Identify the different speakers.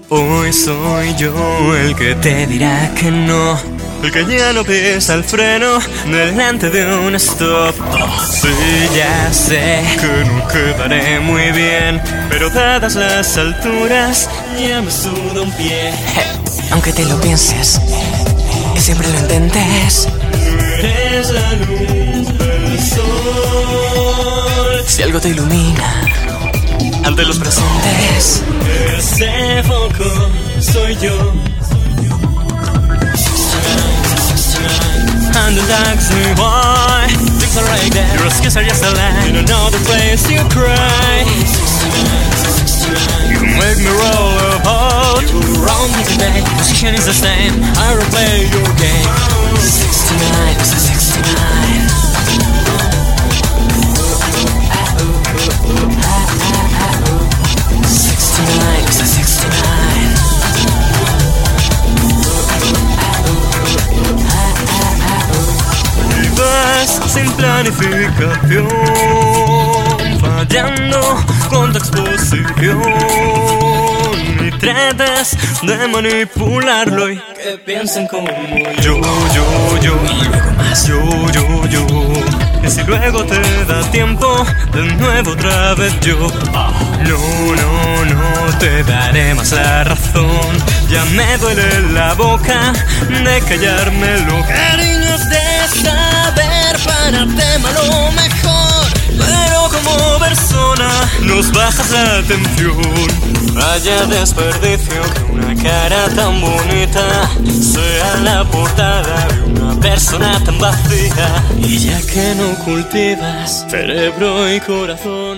Speaker 1: Hoy soy yo el que te dirá que no, el que ya no pisa el freno delante de un stop. Sí, ya sé que no quedaré muy bien, pero dadas las alturas ya me suda un pie.
Speaker 2: Aunque te lo pienses y siempre lo intentes,
Speaker 1: eres la luz del sol.
Speaker 2: si algo te ilumina ante los presentes,
Speaker 1: ese foco soy yo. And the taxi boy, things are right there. Your skills are just a lie. In another place you cry. You make me roll a boat. You're wrong today. Position is the same. I will play your game.
Speaker 2: 69 is a 69. 69 is a 69.
Speaker 1: Y vas sin planificación, fallando con tu exposición, y tratas de manipularlo y que piensen como yo, y luego más yo. Y si luego te da tiempo, de nuevo otra vez yo. No te daré más la razón. Ya me duele la boca de callármelo. Cariños de saber para tema lo mejor, pero como persona nos bajas la atención. Vaya desperdicio que una cara tan bonita sea la portada de una persona tan vacía. Y ya que no cultivas cerebro y corazón,